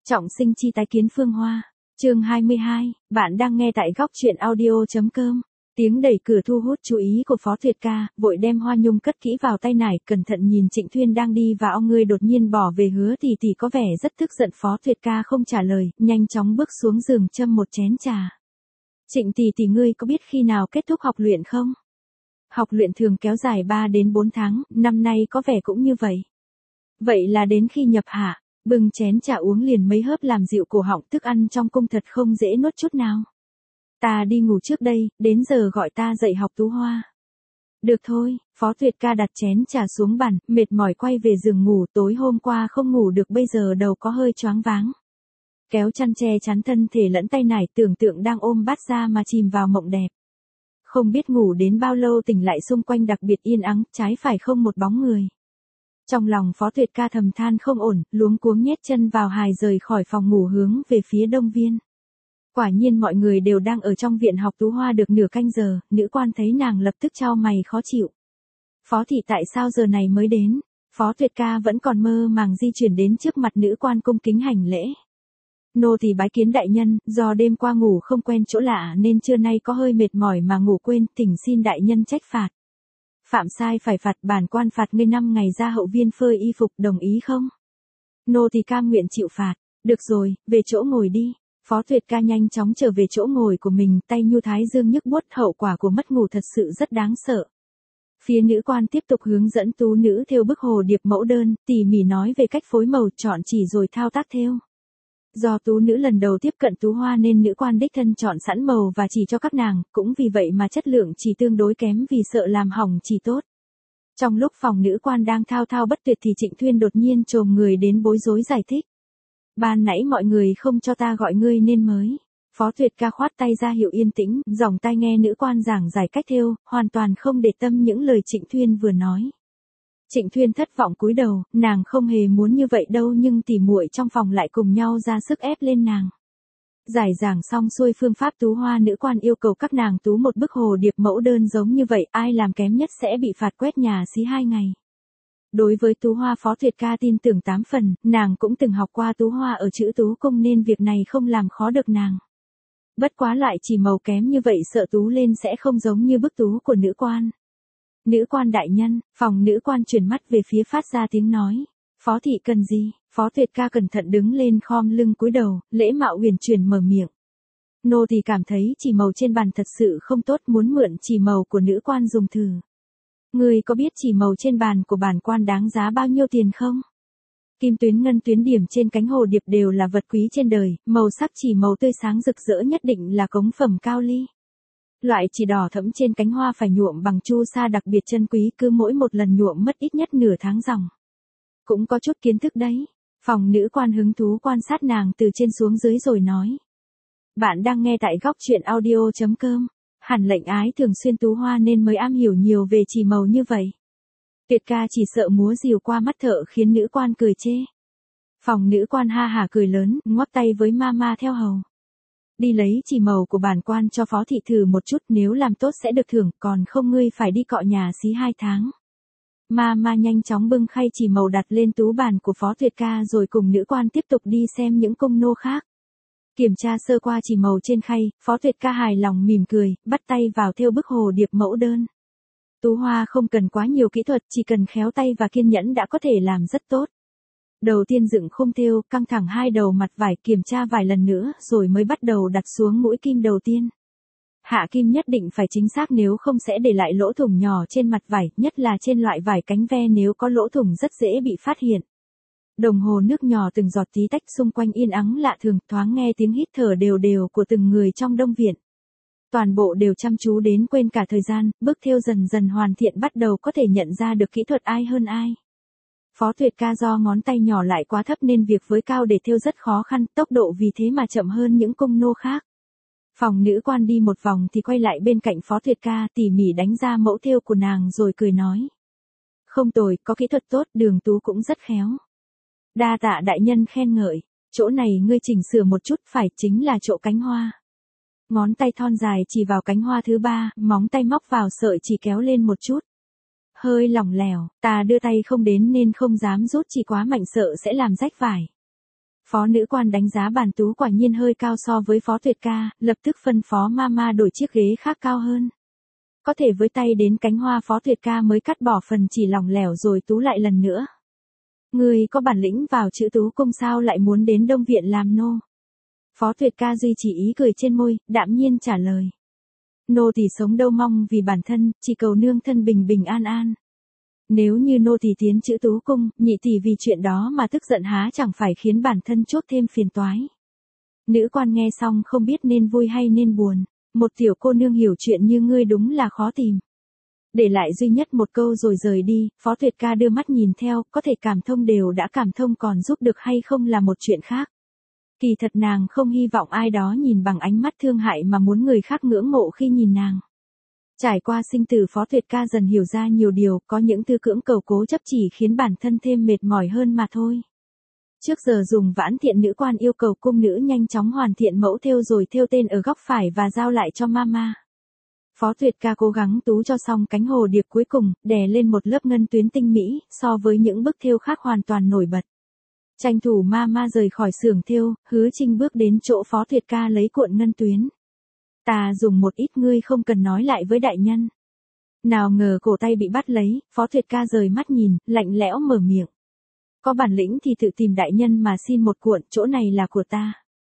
Trọng sinh chi tái kiến Phương Hoa. Chương 22, bạn đang nghe tại góc truyện audio.com. Tiếng đẩy cửa thu hút chú ý của Phó Tuyệt Ca, vội đem hoa nhung cất kỹ vào tay nải, cẩn thận nhìn Trịnh Thuyên đang đi vào, người đột nhiên bỏ về Hứa tỷ tỷ có vẻ rất tức giận. Phó Tuyệt Ca không trả lời, nhanh chóng bước xuống giường châm một chén trà. Trịnh tỷ tỷ, ngươi có biết khi nào kết thúc học luyện không? Học luyện thường kéo dài 3 đến 4 tháng, năm nay có vẻ cũng như vậy. Vậy là đến khi nhập hạ, bưng chén trà uống liền mấy hớp làm dịu cổ họng, thức ăn trong cung thật không dễ nuốt chút nào. Ta đi ngủ trước đây, đến giờ gọi ta dậy học Tú Hoa. Được thôi, Phó Tuyệt Ca đặt chén trà xuống bàn, mệt mỏi quay về giường ngủ, tối hôm qua không ngủ được, bây giờ đầu có hơi choáng váng. Kéo chăn che chắn thân thể lẫn tay nải, tưởng tượng đang ôm bát ra mà chìm vào mộng đẹp. Không biết ngủ đến bao lâu, tỉnh lại xung quanh đặc biệt yên ắng, trái phải không một bóng người. Trong lòng Phó Tuyệt Ca thầm than không ổn, luống cuống nhét chân vào hài rời khỏi phòng ngủ hướng về phía Đông Viên. Quả nhiên mọi người đều đang ở trong viện học Tú Hoa được nửa canh giờ, nữ quan thấy nàng lập tức chau mày khó chịu. Phó thị tại sao giờ này mới đến? Phó Tuyệt Ca vẫn còn mơ màng di chuyển đến trước mặt nữ quan cung kính hành lễ. Nô tỳ bái kiến đại nhân, do đêm qua ngủ không quen chỗ lạ nên trưa nay có hơi mệt mỏi mà ngủ quên, thỉnh xin đại nhân trách phạt. Phạm sai phải phạt, bản quan phạt ngươi 5 ngày ra hậu viên phơi y phục, đồng ý không? Nô tỳ cam nguyện chịu phạt. Được rồi, về chỗ ngồi đi. Phó Tuyệt Ca nhanh chóng trở về chỗ ngồi của mình, tay nhu thái dương nhức buốt, hậu quả của mất ngủ thật sự rất đáng sợ. Phía nữ quan tiếp tục hướng dẫn tú nữ thêu bức hồ điệp mẫu đơn, tỉ mỉ nói về cách phối màu, chọn chỉ rồi thao tác thêu. Do tú nữ lần đầu tiếp cận Tú Hoa nên nữ quan đích thân chọn sẵn màu và chỉ cho các nàng, cũng vì vậy mà chất lượng chỉ tương đối kém vì sợ làm hỏng chỉ tốt. Trong lúc phòng nữ quan đang thao thao bất tuyệt thì Trịnh Thuyên đột nhiên chồm người đến bối rối giải thích. Ban nãy mọi người không cho ta gọi ngươi nên mới. Phó Tuyệt Ca khoát tay ra hiệu yên tĩnh, dòng tai nghe nữ quan giảng giải cách thêu, hoàn toàn không để tâm những lời Trịnh Thuyên vừa nói. Trịnh Thuyên thất vọng cúi đầu, nàng không hề muốn như vậy đâu, nhưng tỉ muội trong phòng lại cùng nhau ra sức ép lên nàng. Giải giảng xong xuôi phương pháp Tú Hoa, nữ quan yêu cầu các nàng tú một bức hồ điệp mẫu đơn giống như vậy, ai làm kém nhất sẽ bị phạt quét nhà xí 2 ngày. Đối với Tú Hoa, Phó Tuyệt Ca tin tưởng 8 phần, nàng cũng từng học qua Tú Hoa ở chữ Tú Cung nên việc này không làm khó được nàng. Bất quá lại chỉ màu kém như vậy sợ tú lên sẽ không giống như bức tú của nữ quan. Nữ quan đại nhân, phòng nữ quan chuyển mắt về phía phát ra tiếng nói. Phó thị cần gì? Phó Tuyệt Ca cẩn thận đứng lên, khom lưng cúi đầu, lễ mạo huyền chuyển mở miệng. Nô tỳ cảm thấy chỉ màu trên bàn thật sự không tốt, muốn mượn chỉ màu của nữ quan dùng thử. Ngươi có biết chỉ màu trên bàn của bản quan đáng giá bao nhiêu tiền không? Kim tuyến ngân tuyến điểm trên cánh hồ điệp đều là vật quý trên đời, màu sắc chỉ màu tươi sáng rực rỡ nhất định là cống phẩm cao ly. Loại chỉ đỏ thẫm trên cánh hoa phải nhuộm bằng chu sa đặc biệt chân quý, cứ mỗi một lần nhuộm mất ít nhất nửa tháng dòng. Cũng có chút kiến thức đấy. Phòng nữ quan hứng thú quan sát nàng từ trên xuống dưới rồi nói. Bạn đang nghe tại góc truyện audio.com. Hẳn lệnh ái thường xuyên Tú Hoa nên mới am hiểu nhiều về chỉ màu như vậy. Tuyệt Ca chỉ sợ múa rìu qua mắt thợ khiến nữ quan cười chê. Phòng nữ quan ha hả cười lớn, ngoắc tay với mama theo hầu. Đi lấy chỉ màu của bản quan cho Phó thị thử một chút, nếu làm tốt sẽ được thưởng, còn không ngươi phải đi cọ nhà xí 2 tháng. Mama nhanh chóng bưng khay chỉ màu đặt lên tú bàn của Phó Tuyệt Ca rồi cùng nữ quan tiếp tục đi xem những cung nô khác. Kiểm tra sơ qua chỉ màu trên khay, Phó Tuyệt Ca hài lòng mỉm cười, bắt tay vào thêu bức hồ điệp mẫu đơn. Tú Hoa không cần quá nhiều kỹ thuật, chỉ cần khéo tay và kiên nhẫn đã có thể làm rất tốt. Đầu tiên dựng khung thêu, căng thẳng 2 đầu mặt vải, kiểm tra vài lần nữa rồi mới bắt đầu đặt xuống mũi kim đầu tiên. Hạ kim nhất định phải chính xác, nếu không sẽ để lại lỗ thủng nhỏ trên mặt vải, nhất là trên loại vải cánh ve, nếu có lỗ thủng rất dễ bị phát hiện. Đồng hồ nước nhỏ từng giọt tí tách, xung quanh yên ắng lạ thường, thoáng nghe tiếng hít thở đều đều của từng người trong đông viện. Toàn bộ đều chăm chú đến quên cả thời gian, bước thêu dần dần hoàn thiện, bắt đầu có thể nhận ra được kỹ thuật ai hơn ai. Phó Tuyệt Ca do ngón tay nhỏ lại quá thấp nên việc với cao để thêu rất khó khăn, tốc độ vì thế mà chậm hơn những cung nô khác. Phòng nữ quan đi một vòng thì quay lại bên cạnh Phó Tuyệt Ca, tỉ mỉ đánh ra mẫu thêu của nàng rồi cười nói. Không tồi, có kỹ thuật tốt, đường tú cũng rất khéo. Đa tạ đại nhân khen ngợi, chỗ này ngươi chỉnh sửa một chút, phải, chính là chỗ cánh hoa. Ngón tay thon dài chỉ vào cánh hoa thứ 3, móng tay móc vào sợi chỉ kéo lên một chút. Hơi lỏng lẻo, ta đưa tay không đến nên không dám rút chỉ quá mạnh, sợ sẽ làm rách vải. Phó nữ quan đánh giá Bản Tú quả nhiên hơi cao so với Phó Tuyệt ca, lập tức phân phó Mama đổi chiếc ghế khác cao hơn. Có thể với tay đến cánh hoa Phó Tuyệt ca mới cắt bỏ phần chỉ lỏng lẻo rồi Tú lại lần nữa. Ngươi có bản lĩnh vào chữ Tú cung sao lại muốn đến Đông Viện làm nô? Phó Tuyệt ca duy trì ý cười trên môi, đạm nhiên trả lời. Nô tỳ sống đâu mong vì bản thân, chỉ cầu nương thân bình bình an an. Nếu như nô tỳ tiến chữ Tú cung, nhị tỷ vì chuyện đó mà tức giận há chẳng phải khiến bản thân chuốc thêm phiền toái. Nữ quan nghe xong không biết nên vui hay nên buồn, một tiểu cô nương hiểu chuyện như ngươi đúng là khó tìm. Để lại duy nhất một câu rồi rời đi, Phó Tuyệt ca đưa mắt nhìn theo, có thể cảm thông đều đã cảm thông còn giúp được hay không là một chuyện khác. Kỳ thật nàng không hy vọng ai đó nhìn bằng ánh mắt thương hại mà muốn người khác ngưỡng mộ khi nhìn nàng. Trải qua sinh tử Phó Tuyệt ca dần hiểu ra nhiều điều, có những tư cưỡng cầu cố chấp chỉ khiến bản thân thêm mệt mỏi hơn mà thôi. Trước giờ dùng Vãn Thiện nữ quan yêu cầu cung nữ nhanh chóng hoàn thiện mẫu thêu rồi thêu tên ở góc phải và giao lại cho Mama. Phó Tuyệt ca cố gắng tú cho xong cánh hồ điệp cuối cùng, đè lên một lớp ngân tuyến tinh mỹ, so với những bức thêu khác hoàn toàn nổi bật. Tranh thủ Mama rời khỏi xưởng thêu, Hứa Trinh bước đến chỗ Phó Tuyệt ca lấy cuộn ngân tuyến. Ta dùng một ít ngươi không cần nói lại với đại nhân. Nào ngờ cổ tay bị bắt lấy, Phó Tuyệt ca rời mắt nhìn, lạnh lẽo mở miệng. Có bản lĩnh thì tự tìm đại nhân mà xin một cuộn, chỗ này là của ta.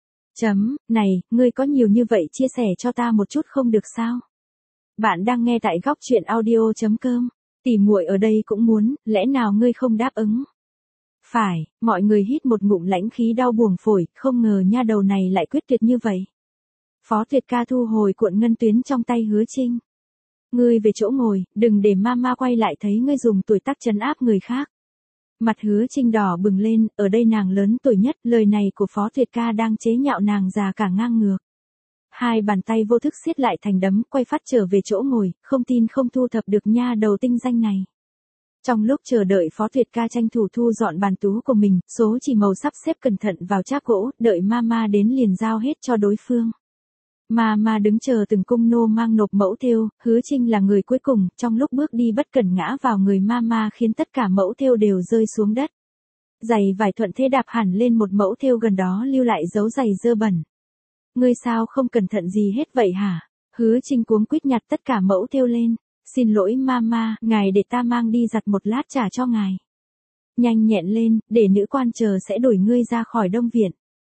Này, ngươi có nhiều như vậy chia sẻ cho ta một chút không được sao? Bạn đang nghe tại góc truyện audio.com. Tỉ muội ở đây cũng muốn, lẽ nào ngươi không đáp ứng? Phải, mọi người hít một ngụm lãnh khí đau buồng phổi, không ngờ nha đầu này lại quyết tuyệt như vậy. Phó Tuyệt ca thu hồi cuộn ngân tuyến trong tay Hứa Trinh. Ngươi về chỗ ngồi, đừng để Mama quay lại thấy ngươi dùng tuổi tác trấn áp người khác. Mặt Hứa Trinh đỏ bừng lên, ở đây nàng lớn tuổi nhất, lời này của Phó Tuyệt ca đang chế nhạo nàng già cả ngang ngược. Hai bàn tay vô thức siết lại thành đấm, quay phát trở về chỗ ngồi, không tin không thu thập được nha đầu tinh danh này. Trong lúc chờ đợi Phó Tuyệt ca tranh thủ thu dọn bàn tú của mình, số chỉ màu sắp xếp cẩn thận vào cháp gỗ, đợi Mama đến liền giao hết cho đối phương. Mama đứng chờ từng cung nô mang nộp mẫu thêu, Hứa Trinh là người cuối cùng, trong lúc bước đi bất cẩn ngã vào người Mama khiến tất cả mẫu thêu đều rơi xuống đất. Giày vải thuận thế đạp hẳn lên một mẫu thêu gần đó lưu lại dấu giày dơ bẩn. Ngươi sao không cẩn thận gì hết vậy hả? Hứa Trinh cuống quýt nhặt tất cả mẫu thêu lên. Xin lỗi Mama, ngài để ta mang đi giặt một lát trả cho ngài. Nhanh nhẹn lên, để nữ quan chờ sẽ đuổi ngươi ra khỏi Đông Viện.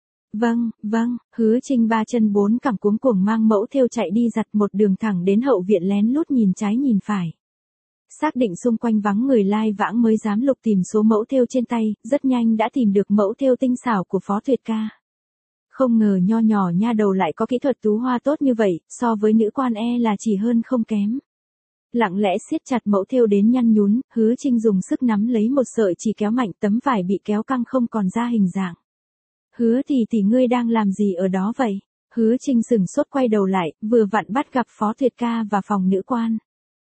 Vâng, Hứa Trinh ba chân bốn cẳng cuống cuồng mang mẫu thêu chạy đi giặt một đường thẳng đến hậu viện lén lút nhìn trái nhìn phải. Xác định xung quanh vắng người lai vãng mới dám lục tìm số mẫu thêu trên tay, rất nhanh đã tìm được mẫu thêu tinh xảo của Phó Tuyệt ca. Không ngờ nho nhỏ nha đầu lại có kỹ thuật tú hoa tốt như vậy, so với nữ quan là chỉ hơn không kém. Lặng lẽ siết chặt mẫu thêu đến nhăn nhún, Hứa Trinh dùng sức nắm lấy một sợi chỉ kéo mạnh, tấm vải bị kéo căng không còn ra hình dạng. Hứa tỷ ngươi đang làm gì ở đó vậy? Hứa Trinh sừng sốt quay đầu lại, vừa vặn bắt gặp Phó Tuyệt ca và phòng nữ quan.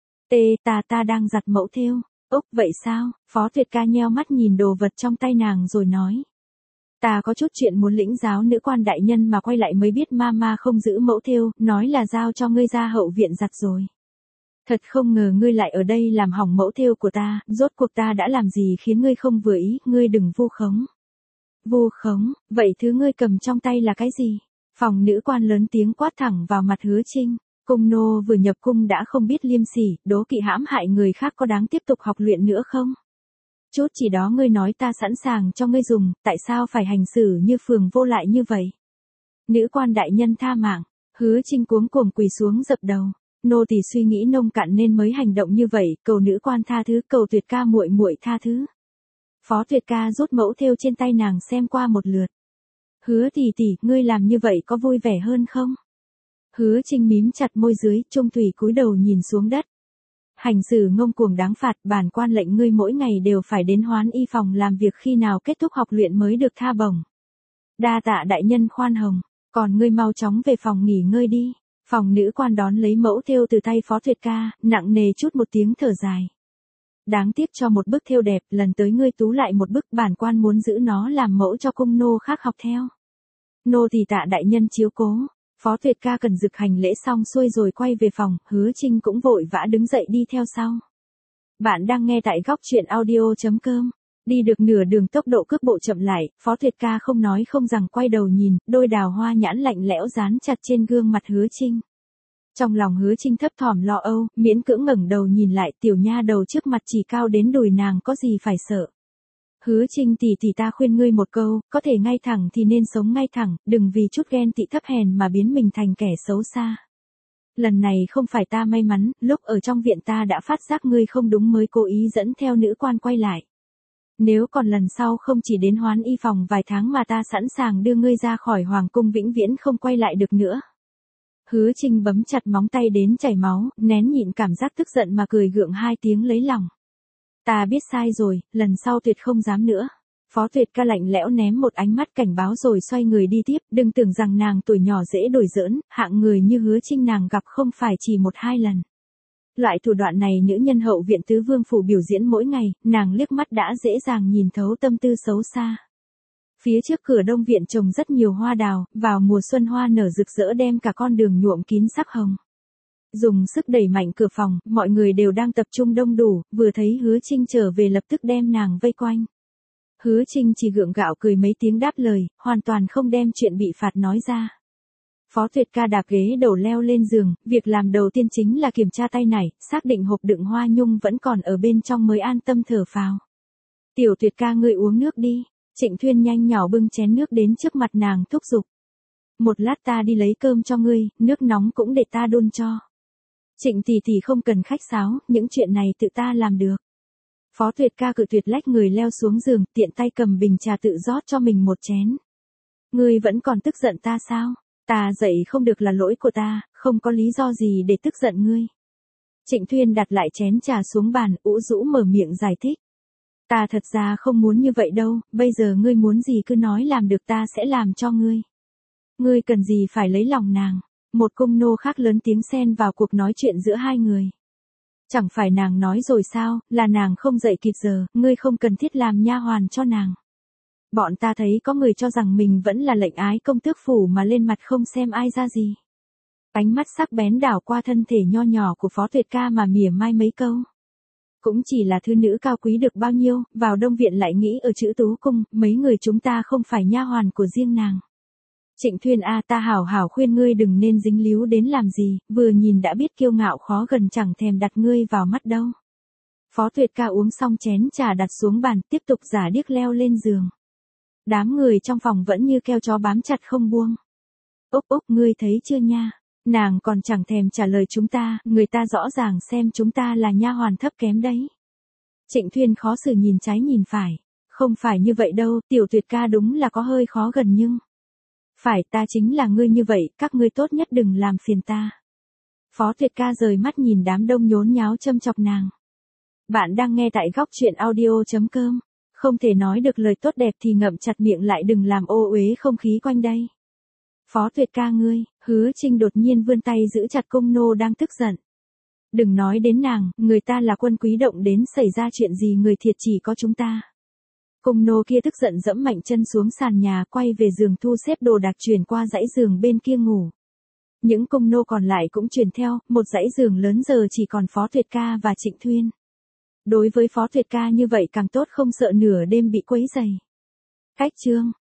Ta đang giặt mẫu thêu. Úc vậy sao? Phó Tuyệt ca nheo mắt nhìn đồ vật trong tay nàng rồi nói. Ta có chút chuyện muốn lĩnh giáo nữ quan đại nhân mà quay lại mới biết Mama không giữ mẫu thêu, nói là giao cho ngươi ra hậu viện giặt rồi. Thật không ngờ ngươi lại ở đây làm hỏng mẫu thêu của ta, rốt cuộc ta đã làm gì khiến ngươi không vừa ý, ngươi đừng vu khống. Vu khống, vậy thứ ngươi cầm trong tay là cái gì? Phòng nữ quan lớn tiếng quát thẳng vào mặt Hứa Trinh. Cung nô vừa nhập cung đã không biết liêm sỉ, đố kỵ hãm hại người khác có đáng tiếp tục học luyện nữa không? Chút chỉ đó ngươi nói ta sẵn sàng cho ngươi dùng, tại sao phải hành xử như phường vô lại như vậy? Nữ quan đại nhân tha mạng, Hứa Trinh cuống cuồng quỳ xuống dập đầu. Nô tỳ suy nghĩ nông cạn nên mới hành động như vậy, cầu nữ quan tha thứ, cầu Tuyệt ca muội muội tha thứ. Phó Tuyệt ca rút mẫu thêu trên tay nàng xem qua một lượt. Hứa tỷ, ngươi làm như vậy có vui vẻ hơn không? Hứa Trinh mím chặt môi dưới, trung thủy cúi đầu nhìn xuống đất. Hành xử ngông cuồng đáng phạt, bản quan lệnh ngươi mỗi ngày đều phải đến Hoán Y phòng làm việc, khi nào kết thúc học luyện mới được tha bổng. Đa tạ đại nhân khoan hồng, còn ngươi mau chóng về phòng nghỉ ngơi đi. Phòng nữ quan đón lấy mẫu thêu từ tay Phó Tuyệt ca, nặng nề chút một tiếng thở dài. Đáng tiếc cho một bức thêu đẹp, lần tới ngươi tú lại một bức, bản quan muốn giữ nó làm mẫu cho cung nô khác học theo. Nô tỳ tạ đại nhân chiếu cố. Phó Tuyệt ca cần dực hành lễ xong xuôi rồi quay về phòng, Hứa Trinh cũng vội vã đứng dậy đi theo sau. Bạn đang nghe tại góc truyện audio.com. Đi được nửa đường tốc độ cước bộ chậm lại, Phó Tuyệt ca không nói không rằng quay đầu nhìn, đôi đào hoa nhãn lạnh lẽo dán chặt trên gương mặt Hứa Trinh. Trong lòng Hứa Trinh thấp thỏm lo âu, miễn cưỡng ngẩng đầu nhìn lại, tiểu nha đầu trước mặt chỉ cao đến đùi nàng có gì phải sợ. Hứa Trinh tỷ tỷ, ta khuyên ngươi một câu, có thể ngay thẳng thì nên sống ngay thẳng, đừng vì chút ghen tị thấp hèn mà biến mình thành kẻ xấu xa. Lần này không phải ta may mắn, lúc ở trong viện ta đã phát giác ngươi không đúng mới cố ý dẫn theo nữ quan quay lại. Nếu còn lần sau không chỉ đến Hoán Y phòng vài tháng mà ta sẵn sàng đưa ngươi ra khỏi hoàng cung vĩnh viễn không quay lại được nữa. Hứa Trinh bấm chặt móng tay đến chảy máu, nén nhịn cảm giác tức giận mà cười gượng hai tiếng lấy lòng. Ta biết sai rồi, lần sau tuyệt không dám nữa. Phó Tuyệt ca lạnh lẽo ném một ánh mắt cảnh báo rồi xoay người đi tiếp, đừng tưởng rằng nàng tuổi nhỏ dễ đổi giỡn, hạng người như Hứa Trinh nàng gặp không phải chỉ một hai lần. Loại thủ đoạn này nữ nhân hậu viện tứ vương phủ biểu diễn mỗi ngày, nàng liếc mắt đã dễ dàng nhìn thấu tâm tư xấu xa. Phía trước cửa đông viện trồng rất nhiều hoa đào, vào mùa xuân hoa nở rực rỡ đem cả con đường nhuộm kín sắc hồng. Dùng sức đẩy mạnh cửa phòng, mọi người đều đang tập trung đông đủ, vừa thấy Hứa Trinh trở về lập tức đem nàng vây quanh. Hứa Trinh chỉ gượng gạo cười mấy tiếng đáp lời, hoàn toàn không đem chuyện bị phạt nói ra. Phó Tuyệt ca đạp ghế đầu leo lên giường, việc làm đầu tiên chính là kiểm tra tay nải, xác định hộp đựng hoa nhung vẫn còn ở bên trong mới an tâm thở phào. Tiểu Tuyệt ca ngươi uống nước đi. Trịnh Thuyên nhanh nhỏ bưng chén nước đến trước mặt nàng thúc giục. Một lát ta đi lấy cơm cho ngươi, nước nóng cũng để ta đun cho. Trịnh tỷ tỷ không cần khách sáo, những chuyện này tự ta làm được. Phó Tuyệt ca cự tuyệt lách người leo xuống giường, tiện tay cầm bình trà tự rót cho mình một chén. Ngươi vẫn còn tức giận ta sao? Ta dậy không được là lỗi của ta, không có lý do gì để tức giận ngươi. Trịnh Thuyên đặt lại chén trà xuống bàn, ủ rũ mở miệng giải thích. Ta thật ra không muốn như vậy đâu, bây giờ ngươi muốn gì cứ nói làm được ta sẽ làm cho ngươi. Ngươi cần gì phải lấy lòng nàng. Một cung nô khác lớn tiếng xen vào cuộc nói chuyện giữa hai người. Chẳng phải nàng nói rồi sao, là nàng không dậy kịp giờ, ngươi không cần thiết làm nha hoàn cho nàng. Bọn ta thấy có người cho rằng mình vẫn là lệnh ái công tước phủ mà lên mặt không xem ai ra gì. Ánh mắt sắc bén đảo qua thân thể nho nhỏ của Phó Tuyệt ca mà mỉa mai mấy câu. Cũng chỉ là thư nữ cao quý được bao nhiêu, vào đông viện lại nghĩ ở chữ tú cung, mấy người chúng ta không phải nha hoàn của riêng nàng. Trịnh Thuyên a, ta hảo hảo khuyên ngươi đừng nên dính líu đến làm gì, vừa nhìn đã biết kiêu ngạo khó gần, chẳng thèm đặt ngươi vào mắt đâu. Phó Tuyệt ca uống xong chén trà đặt xuống bàn, tiếp tục giả điếc leo lên giường. Đám người trong phòng vẫn như keo chó bám chặt không buông. Úc Úc, ngươi thấy chưa nha? Nàng còn chẳng thèm trả lời chúng ta, người ta rõ ràng xem chúng ta là nha hoàn thấp kém đấy. Trịnh Thuyên khó xử nhìn trái nhìn phải. Không phải như vậy đâu, Tiểu Tuyệt ca đúng là có hơi khó gần nhưng. Phải, ta chính là ngươi như vậy, các ngươi tốt nhất đừng làm phiền ta. Phó Tuyệt ca rời mắt nhìn đám đông nhốn nháo châm chọc nàng. Bạn đang nghe tại góc truyện audio.com. Không thể nói được lời tốt đẹp thì ngậm chặt miệng lại, đừng làm ô uế không khí quanh đây. Phó Tuyệt ca ngươi, Hứa Trinh đột nhiên vươn tay giữ chặt cung nô đang tức giận. Đừng nói đến nàng, người ta là quân quý động đến xảy ra chuyện gì người thiệt chỉ có chúng ta. Cung nô kia tức giận dẫm mạnh chân xuống sàn nhà, quay về giường thu xếp đồ đạc chuyển qua dãy giường bên kia ngủ. Những cung nô còn lại cũng truyền theo, một dãy giường lớn giờ chỉ còn Phó Tuyệt ca và Trịnh Thuyên. Đối với Phó Tuyệt ca như vậy càng tốt, không sợ nửa đêm bị quấy rầy. Cách chương